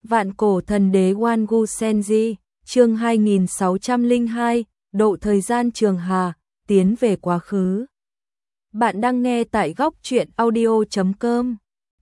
Vạn cổ thần đế Wangu Senji, chương 2602, độ thời gian trường hà, tiến về quá khứ. Bạn đang nghe tại góc truyện audio.com.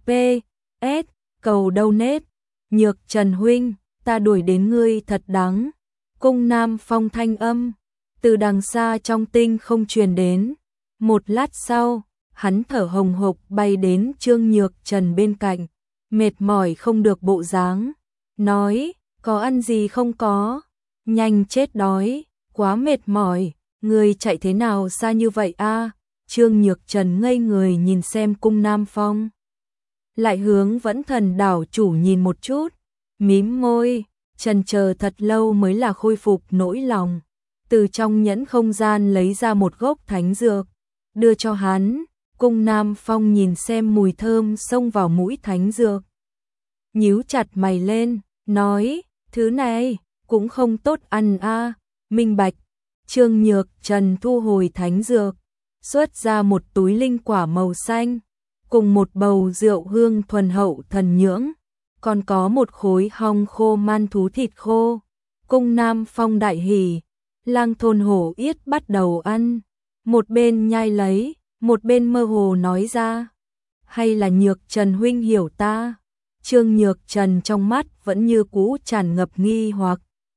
P.S. Cầu donate. Nhược Trần huynh, ta đuổi đến ngươi thật đáng. Cung Nam Phong thanh âm từ đằng xa trong tinh không truyền đến. Một lát sau, hắn thở hồng hộc bay đến Trương Nhược Trần bên cạnh, mệt mỏi không được bộ dáng, nói: "Có ăn gì không có? Nhanh chết đói, quá mệt mỏi, ngươi chạy thế nào xa như vậy a?" Trương Nhược Trần ngây người nhìn xem Cung Nam Phong, lại hướng Vẫn Thần đảo chủ nhìn một chút, mím môi, chần chờ thật lâu mới là khôi phục nỗi lòng, từ trong nhẫn không gian lấy ra một gốc thánh dược, đưa cho hắn. Cung Nam Phong nhìn xem mùi thơm xông vào mũi thánh dược, nhíu chặt mày lên, nói: "Thứ này cũng không tốt ăn a." Minh bạch. Trương Nhược Trần thu hồi thánh dược, xuất ra một túi linh quả màu xanh, cùng một bầu rượu hương thuần hậu thần nhưỡng, còn có một khối hong khô man thú thịt khô. Cung Nam Phong đại hỉ, Lang Thôn Hổ Yết bắt đầu ăn, một bên nhai lấy, một bên mơ hồ nói ra: "Hay là Nhược Trần huynh hiểu ta?" Trương Nhược Trần trong mắt vẫn như cũ tràn ngập nghi hoặc,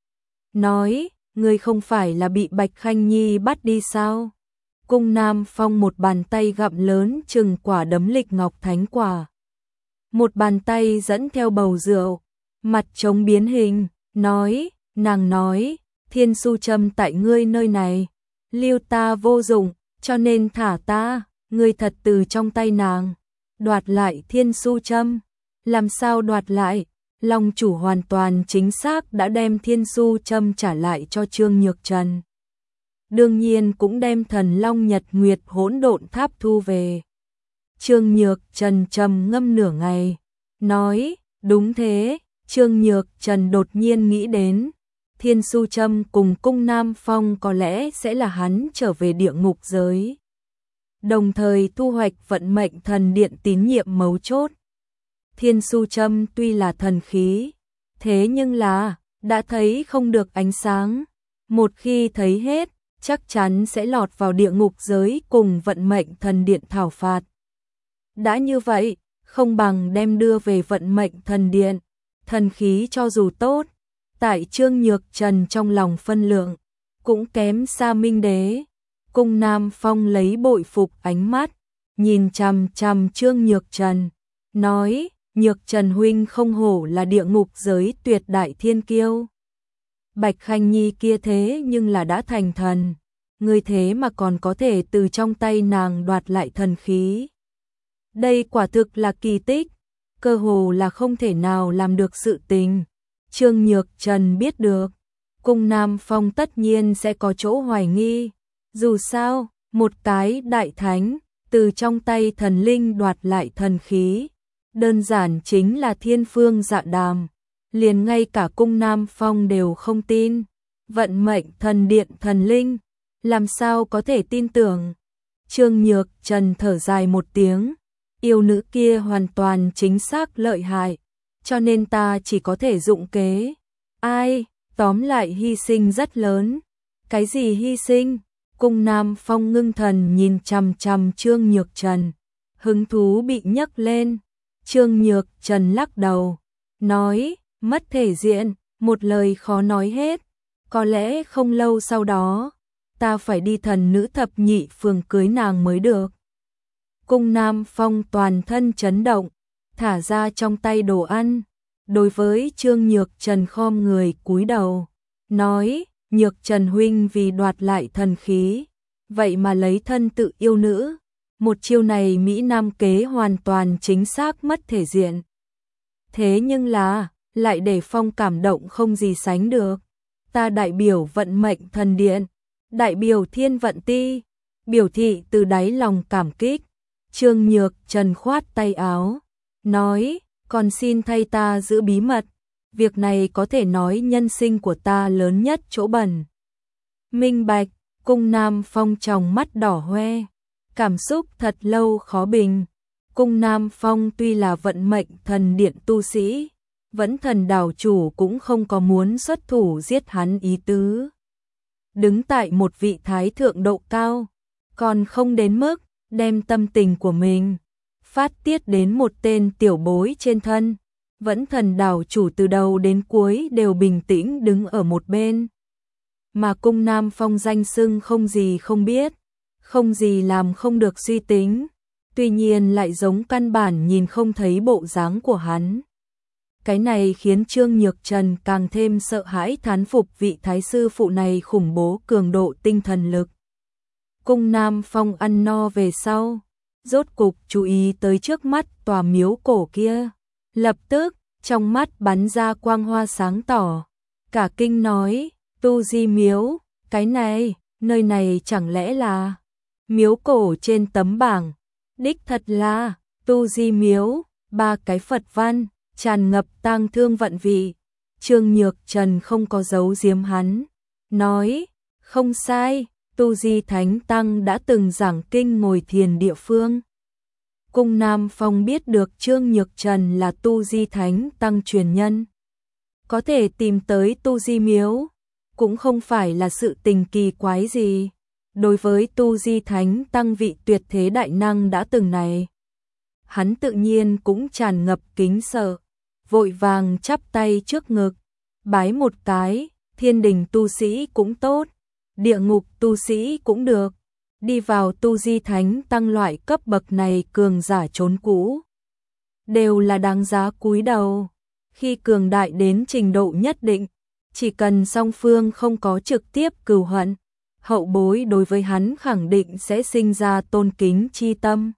nói: "Ngươi không phải là bị Bạch Khanh Nhi bắt đi sao?" Cung Nam Phong một bàn tay gặm lớn chừng quả đấm lịch ngọc thánh quả, một bàn tay dẫn theo bầu rượu, mặt trống biến hình, nói: "Nàng nói, thiên su châm tại ngươi nơi này, lưu ta vô dụng, cho nên thả ta, ngươi thật từ trong tay nàng đoạt lại thiên su châm." Làm sao đoạt lại? Long chủ hoàn toàn chính xác đã đem thiên su châm trả lại cho Trương Nhược Trần, đương nhiên cũng đem Thần Long Nhật Nguyệt Hỗn Độn Tháp thu về. Trương Nhược Trần trầm ngâm nửa ngày, nói: "Đúng thế." Trương Nhược Trần đột nhiên nghĩ đến, thiên su châm cùng Cung Nam Phong có lẽ sẽ là hắn trở về địa ngục giới, đồng thời thu hoạch vận mệnh thần điện tín nhiệm mấu chốt. Thiên su châm tuy là thần khí, thế nhưng là đã thấy không được ánh sáng, một khi thấy hết, chắc chắn sẽ lọt vào địa ngục giới cùng vận mệnh thần điện thảo phạt. Đã như vậy, không bằng đem đưa về vận mệnh thần điện. Thần khí cho dù tốt, tại Trương Nhược Trần trong lòng phân lượng cũng kém xa Minh Đế. Cung Nam Phong lấy bội phục ánh mắt nhìn chằm chằm Trương Nhược Trần, nói: "Nhược Trần huynh không hổ là địa ngục giới tuyệt đại thiên kiêu. Bạch Khanh Nhi kia thế nhưng là đã thành thần, ngươi thế mà còn có thể từ trong tay nàng đoạt lại thần khí. Đây quả thực là kỳ tích, cơ hồ là không thể nào làm được sự tình." Trương Nhược Trần biết được, Cung Nam Phong tất nhiên sẽ có chỗ hoài nghi, dù sao, một cái đại thánh từ trong tay thần linh đoạt lại thần khí, đơn giản chính là thiên phương dạ đàm, liền ngay cả Cung Nam Phong đều không tin. Vận mệnh thần điện thần linh, làm sao có thể tin tưởng? Trương Nhược Trần thở dài một tiếng, yêu nữ kia hoàn toàn chính xác lợi hại, cho nên ta chỉ có thể dụng kế. Ai, tóm lại hy sinh rất lớn. Cái gì hy sinh? Cung Nam Phong ngưng thần nhìn chằm chằm Trương Nhược Trần, hứng thú bị nhấc lên. Trương Nhược Trần lắc đầu, nói: "Mất thể diện, một lời khó nói hết. Có lẽ không lâu sau đó, ta phải đi Thần Nữ Thập Nhị Phường cưới nàng mới được." Cung Nam Phong toàn thân chấn động, thả ra trong tay đồ ăn, đối với Trương Nhược Trần khom người cúi đầu, nói: "Nhược Trần huynh vì đoạt lại thần khí, vậy mà lấy thân tự yêu nữ. Một chiêu này Mỹ Nam kế hoàn toàn chính xác mất thể diện. Thế nhưng là, lại để Phong cảm động không gì sánh được. Ta đại biểu vận mệnh thần điện, đại biểu thiên vận ti, biểu thị từ đáy lòng cảm kích." Trương Nhược Trần khoát tay áo, nói: "Còn xin thay ta giữ bí mật, việc này có thể nói nhân sinh của ta lớn nhất chỗ bẩn." Minh bạch. Cung Nam Phong tròng mắt đỏ hoe, cảm xúc thật lâu khó bình. Cung Nam Phong tuy là vận mệnh thần điện tu sĩ, Vẫn Thần đảo chủ cũng không có muốn xuất thủ giết hắn ý tứ. Đứng tại một vị thái thượng độ cao, còn không đến mức đem tâm tình của mình phát tiết đến một tên tiểu bối trên thân. Vẫn Thần đảo chủ từ đầu đến cuối đều bình tĩnh đứng ở một bên. Mà Cung Nam Phong danh xưng không gì không biết, không gì làm không được suy tính, tuy nhiên lại giống căn bản nhìn không thấy bộ dáng của hắn. Cái này khiến Trương Nhược Trần càng thêm sợ hãi, thán phục vị thái sư phụ này khủng bố cường độ tinh thần lực. Cung Nam Phong ăn no về sau, rốt cục chú ý tới trước mắt tòa miếu cổ kia. Lập tức, trong mắt bắn ra quang hoa sáng tỏ. Cả kinh nói, Tu Di miếu, cái này, nơi này chẳng lẽ là miếu cổ trên tấm bảng. Đích thật là Tu Di miếu, 3 cái Phật văn, tràn ngập tang thương vận vị. Trương Nhược Trần không có giấu giếm hắn, nói, không sai, Tu Di Thánh Tăng đã từng giảng kinh ngồi thiền địa phương. Cung Nam Phong biết được Trương Nhược Trần là Tu Di Thánh Tăng truyền nhân. Có thể tìm tới Tu Di miếu, cũng không phải là sự tình kỳ quái gì. Đối với Tu Di Thánh Tăng vị tuyệt thế đại năng đã từng này, hắn tự nhiên cũng tràn ngập kính sợ, vội vàng chắp tay trước ngực, bái một cái. Thiên đình tu sĩ cũng tốt, địa ngục tu sĩ cũng được, đi vào Tu Di Thánh Tăng loại cấp bậc này cường giả trốn cũ, đều là đáng giá cúi đầu. Khi cường đại đến trình độ nhất định, chỉ cần song phương không có trực tiếp cừu hận, hậu bối đối với hắn khẳng định sẽ sinh ra tôn kính chi tâm.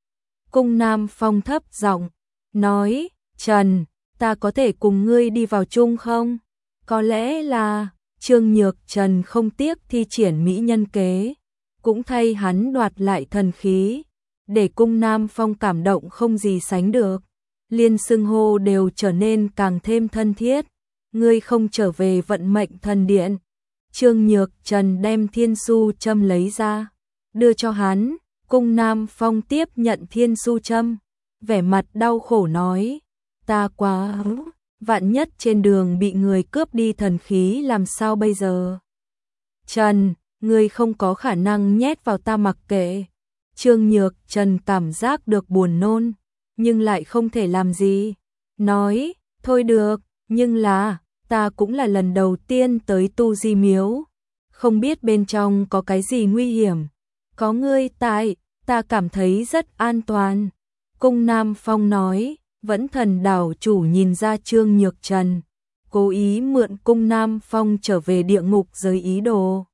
Cung Nam Phong thấp giọng nói, Trần, ta có thể cùng ngươi đi vào chung không? Có lẽ là Trương Nhược Trần không tiếc thi triển mỹ nhân kế, cũng thay hắn đoạt lại thần khí, để Cung Nam Phong cảm động không gì sánh được. Liên xưng hô đều trở nên càng thêm thân thiết. Ngươi không trở về vận mệnh thần điện. Trương Nhược Trần đem thiên su châm lấy ra, đưa cho hắn. Cung Nam Phong tiếp nhận thiên su châm, vẻ mặt đau khổ nói, ta quá, vạn nhất trên đường bị người cướp đi thần khí làm sao bây giờ? Trần, ngươi không có khả năng nhét vào ta mặc kệ. Trương Nhược Trần cảm giác được buồn nôn, nhưng lại không thể làm gì. Nói, thôi được, nhưng là, ta cũng là lần đầu tiên tới Tu Di miếu, không biết bên trong có cái gì nguy hiểm. Có ngươi tại, ta cảm thấy rất an toàn. Cung Nam Phong nói. Vẫn Thần đảo chủ nhìn ra Trương Nhược Trần cố ý mượn Cung Nam Phong trở về địa ngục giới ý đồ,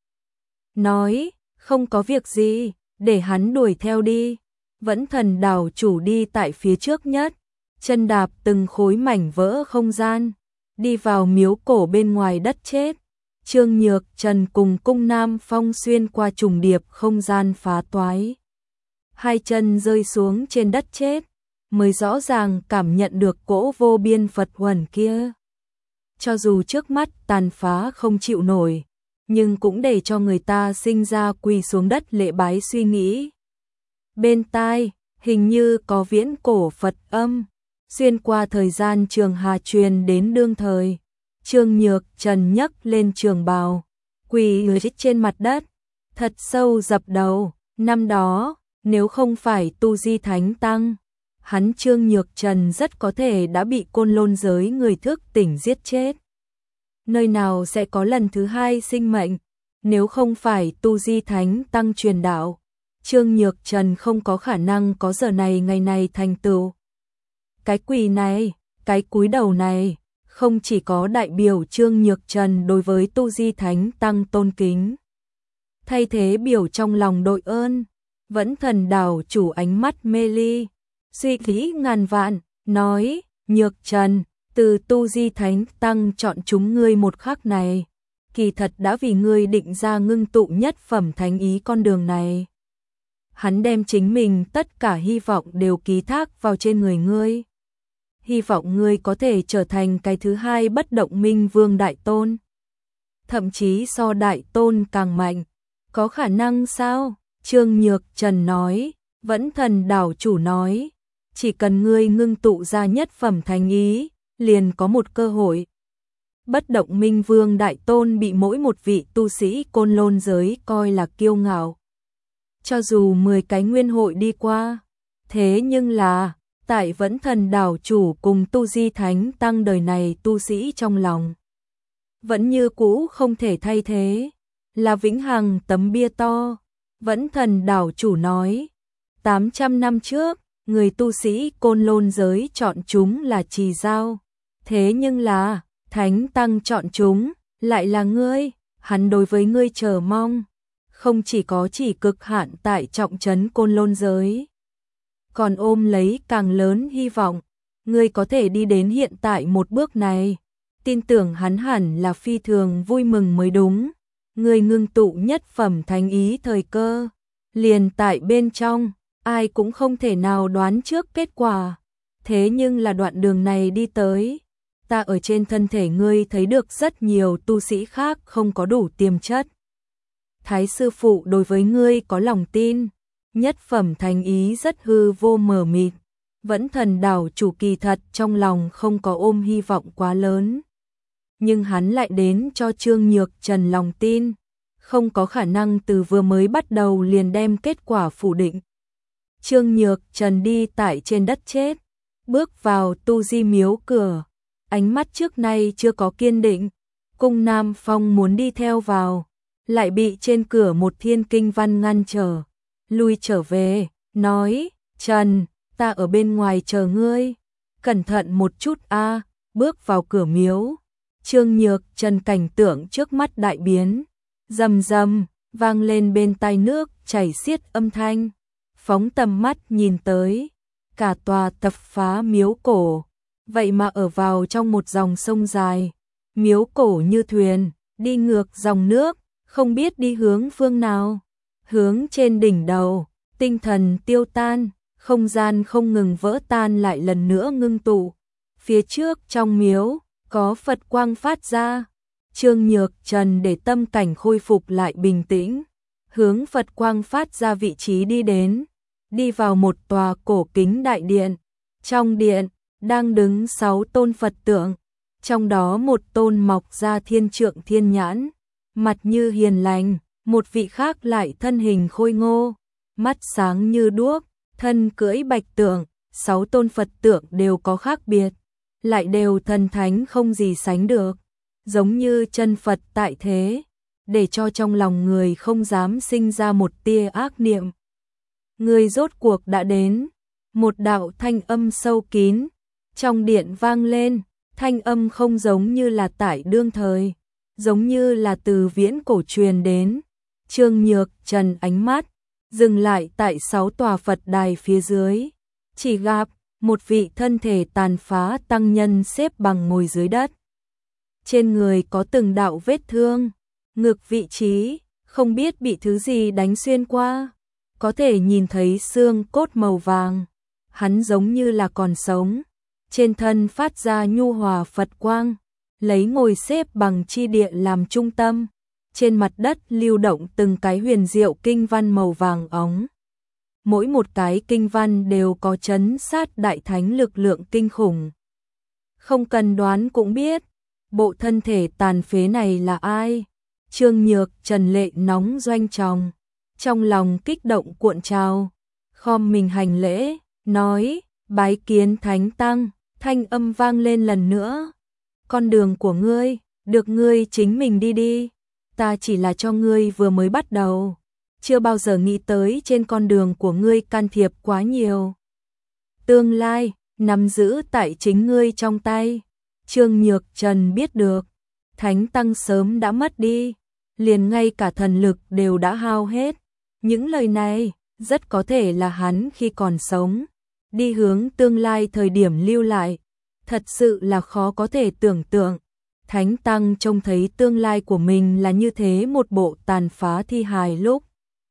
nói, không có việc gì, để hắn đuổi theo đi. Vẫn Thần đảo chủ đi tại phía trước nhất, chân đạp từng khối mảnh vỡ không gian, đi vào miếu cổ bên ngoài đất chết. Trương Nhược Trần cùng Cung Nam Phong xuyên qua trùng điệp không gian phá toái, hai chân rơi xuống trên đất chết, mới rõ ràng cảm nhận được cỗ vô biên Phật huẩn kia. Cho dù trước mắt tàn phá không chịu nổi, nhưng cũng để cho người ta sinh ra quỳ xuống đất lễ bái suy nghĩ. Bên tai, hình như có viễn cổ Phật âm, xuyên qua thời gian trường hà truyền đến đương thời. Trương Nhược Trần nhấc lên trường bào, quỳ trên mặt đất, thật sâu dập đầu. Năm đó, nếu không phải Tu Di Thánh Tăng, hắn Trương Nhược Trần rất có thể đã bị Côn Lôn giới người thức tỉnh giết chết. Nơi nào sẽ có lần thứ hai sinh mệnh, nếu không phải Tu Di Thánh Tăng truyền đạo, Trương Nhược Trần không có khả năng có giờ này ngày này thành tựu. Cái quỳ này, cái cúi đầu này, không chỉ có đại biểu Trương Nhược Trần đối với Tu Di Thánh Tăng tôn kính, thay thế biểu trong lòng đội ơn. Vẫn Thần đảo chủ ánh mắt mê ly, suy nghĩ ngàn vạn, nói, Nhược Trần, từ Tu Di Thánh Tăng chọn chúng ngươi một khắc này, kỳ thật đã vì ngươi định ra ngưng tụ nhất phẩm thánh ý con đường này. Hắn đem chính mình tất cả hy vọng đều ký thác vào trên người ngươi. Hy vọng ngươi có thể trở thành cái thứ hai bất động minh vương đại tôn. Thậm chí so đại tôn càng mạnh. Có khả năng sao? Trương Nhược Trần nói. Vẫn Thần đảo chủ nói, chỉ cần ngươi ngưng tụ ra nhất phẩm thánh ý, liền có một cơ hội. Bất động Minh Vương Đại Tôn bị mỗi một vị tu sĩ Côn Lôn giới coi là kiêu ngạo. Cho dù 10 cái nguyên hội đi qua, thế nhưng là, tại Vẫn Thần đảo chủ cùng Tu Di Thánh Tăng đời này tu sĩ trong lòng. Vẫn như cũ không thể thay thế, là vĩnh hằng tấm bia to. Vẫn Thần đảo chủ nói, 800 năm trước, người tu sĩ Côn Lôn giới chọn chúng là Trì Giao. Thế nhưng là, Thánh Tăng chọn chúng, lại là ngươi, hắn đối với ngươi chờ mong. Không chỉ có chỉ cực hạn tại trọng trấn Côn Lôn giới, còn ôm lấy càng lớn hy vọng, ngươi có thể đi đến hiện tại một bước này. Tin tưởng hắn hẳn là phi thường vui mừng mới đúng. Ngươi ngưng tụ nhất phẩm thánh ý thời cơ, liền tại bên trong, ai cũng không thể nào đoán trước kết quả. Thế nhưng là đoạn đường này đi tới, ta ở trên thân thể ngươi thấy được rất nhiều tu sĩ khác không có đủ tiềm chất. Thái sư phụ đối với ngươi có lòng tin, nhất phẩm thánh ý rất hư vô mờ mịt. Vẫn Thần đảo chủ kỳ thật trong lòng không có ôm hy vọng quá lớn. Nhưng hắn lại đến cho Trương Nhược Trần lòng tin, không có khả năng từ vừa mới bắt đầu liền đem kết quả phủ định. Trương Nhược Trần đi tại trên đất chết, bước vào tu di miếu cửa, ánh mắt trước nay chưa có kiên định. Cung Nam Phong muốn đi theo vào, lại bị trên cửa một thiên kinh văn ngăn trở, lui trở về, nói, Trần, ta ở bên ngoài chờ ngươi, cẩn thận một chút a. Bước vào cửa miếu, Trương Nhược Trần cảnh tượng trước mắt đại biến, rầm rầm, vang lên bên tai nước chảy xiết âm thanh, phóng tầm mắt nhìn tới, cả tòa tập phá miếu cổ, vậy mà ở vào trong một dòng sông dài, miếu cổ như thuyền, đi ngược dòng nước, không biết đi hướng phương nào, hướng trên đỉnh đầu, tinh thần tiêu tan, không gian không ngừng vỡ tan lại lần nữa ngưng tụ, phía trước trong miếu, có Phật quang phát ra. Trương Nhược Trần để tâm cảnh khôi phục lại bình tĩnh, hướng Phật quang phát ra vị trí đi đến, đi vào một tòa cổ kính đại điện. Trong điện, đang đứng 6 tôn Phật tượng, trong đó một tôn mọc ra thiên trượng thiên nhãn, mặt như hiền lành, một vị khác lại thân hình khôi ngô, mắt sáng như đuốc, thân cưỡi bạch tượng. 6 tôn Phật tượng đều có khác biệt, lại đều thần thánh không gì sánh được, giống như chân Phật tại thế, để cho trong lòng người không dám sinh ra một tia ác niệm. Người rốt cuộc đã đến, một đạo thanh âm sâu kín, trong điện vang lên, thanh âm không giống như là tại đương thời, giống như là từ viễn cổ truyền đến. Trương Nhược Trần ánh mắt dừng lại tại 6 tòa Phật đài phía dưới, chỉ gặp một vị thân thể tàn phá tăng nhân xếp bằng ngồi dưới đất. Trên người có từng đạo vết thương, ngực vị trí, không biết bị thứ gì đánh xuyên qua, có thể nhìn thấy xương cốt màu vàng. Hắn giống như là còn sống, trên thân phát ra nhu hòa Phật quang, lấy ngồi xếp bằng chi địa làm trung tâm. Trên mặt đất lưu động từng cái huyền diệu kinh văn màu vàng óng. Mỗi một cái kinh văn đều có trấn sát đại thánh lực lượng kinh khủng. Không cần đoán cũng biết, bộ thân thể tàn phế này là ai? Trương Nhược Trần lệ nóng doanh tròng, trong lòng kích động cuộn trào, khom mình hành lễ, nói, bái kiến Thánh Tăng. Thanh âm vang lên lần nữa, con đường của ngươi, được ngươi chính mình đi đi, ta chỉ là cho ngươi vừa mới bắt đầu, chưa bao giờ nghĩ tới trên con đường của ngươi can thiệp quá nhiều. Tương lai, nắm giữ tại chính ngươi trong tay. Trương Nhược Trần biết được, Thánh Tăng sớm đã mất đi, liền ngay cả thần lực đều đã hao hết. Những lời này, rất có thể là hắn khi còn sống, đi hướng tương lai thời điểm lưu lại. Thật sự là khó có thể tưởng tượng. Thánh Tăng trông thấy tương lai của mình là như thế một bộ tàn phá thi hài lúc.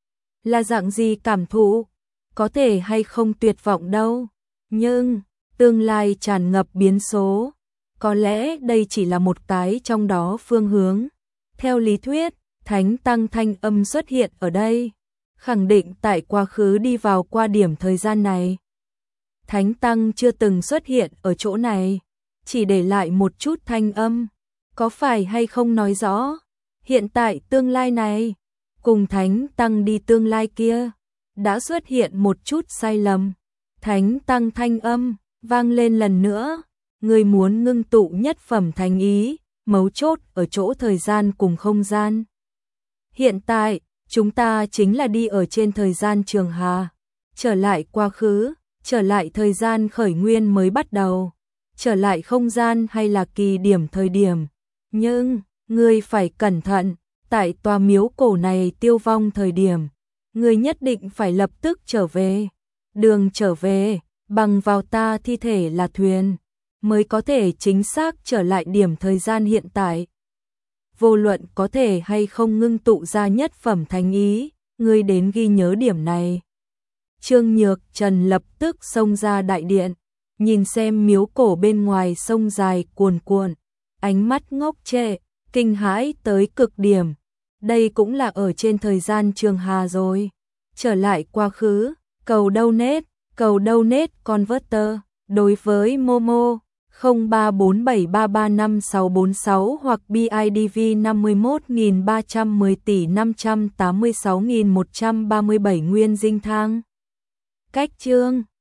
Là dạng gì cảm thụ? Có thể hay không tuyệt vọng đâu. Nhưng, tương lai tràn ngập biến số. Có lẽ đây chỉ là một cái trong đó phương hướng. Theo lý thuyết, Thánh Tăng thanh âm xuất hiện ở đây, khẳng định tại quá khứ đi vào qua điểm thời gian này. Thánh Tăng chưa từng xuất hiện ở chỗ này, chỉ để lại một chút thanh âm. Có phải hay không nói rõ, hiện tại tương lai này, cùng Thánh Tăng đi tương lai kia, đã xuất hiện một chút sai lầm. Thánh Tăng thanh âm, vang lên lần nữa, người muốn ngưng tụ nhất phẩm thánh ý, mấu chốt ở chỗ thời gian cùng không gian. Hiện tại, chúng ta chính là đi ở trên thời gian trường hà, trở lại quá khứ, trở lại thời gian khởi nguyên mới bắt đầu, trở lại không gian hay là kỳ điểm thời điểm. Nhưng, ngươi phải cẩn thận, tại tòa miếu cổ này tiêu vong thời điểm, ngươi nhất định phải lập tức trở về. Đường trở về, bằng vào ta thi thể là thuyền, mới có thể chính xác trở lại điểm thời gian hiện tại. Vô luận có thể hay không ngưng tụ ra nhất phẩm thánh ý, ngươi đến ghi nhớ điểm này. Trương Nhược Trần lập tức xông ra đại điện, nhìn xem miếu cổ bên ngoài sông dài cuồn cuộn, ánh mắt ngốc trệ, kinh hãi tới cực điểm. Đây cũng là ở trên thời gian trường hà rồi. Trở lại quá khứ, cầu donate converter, đối với Momo 0347335646 hoặc BIDV 51.310 tỷ 586.137 nguyên dinh thang. Cách chương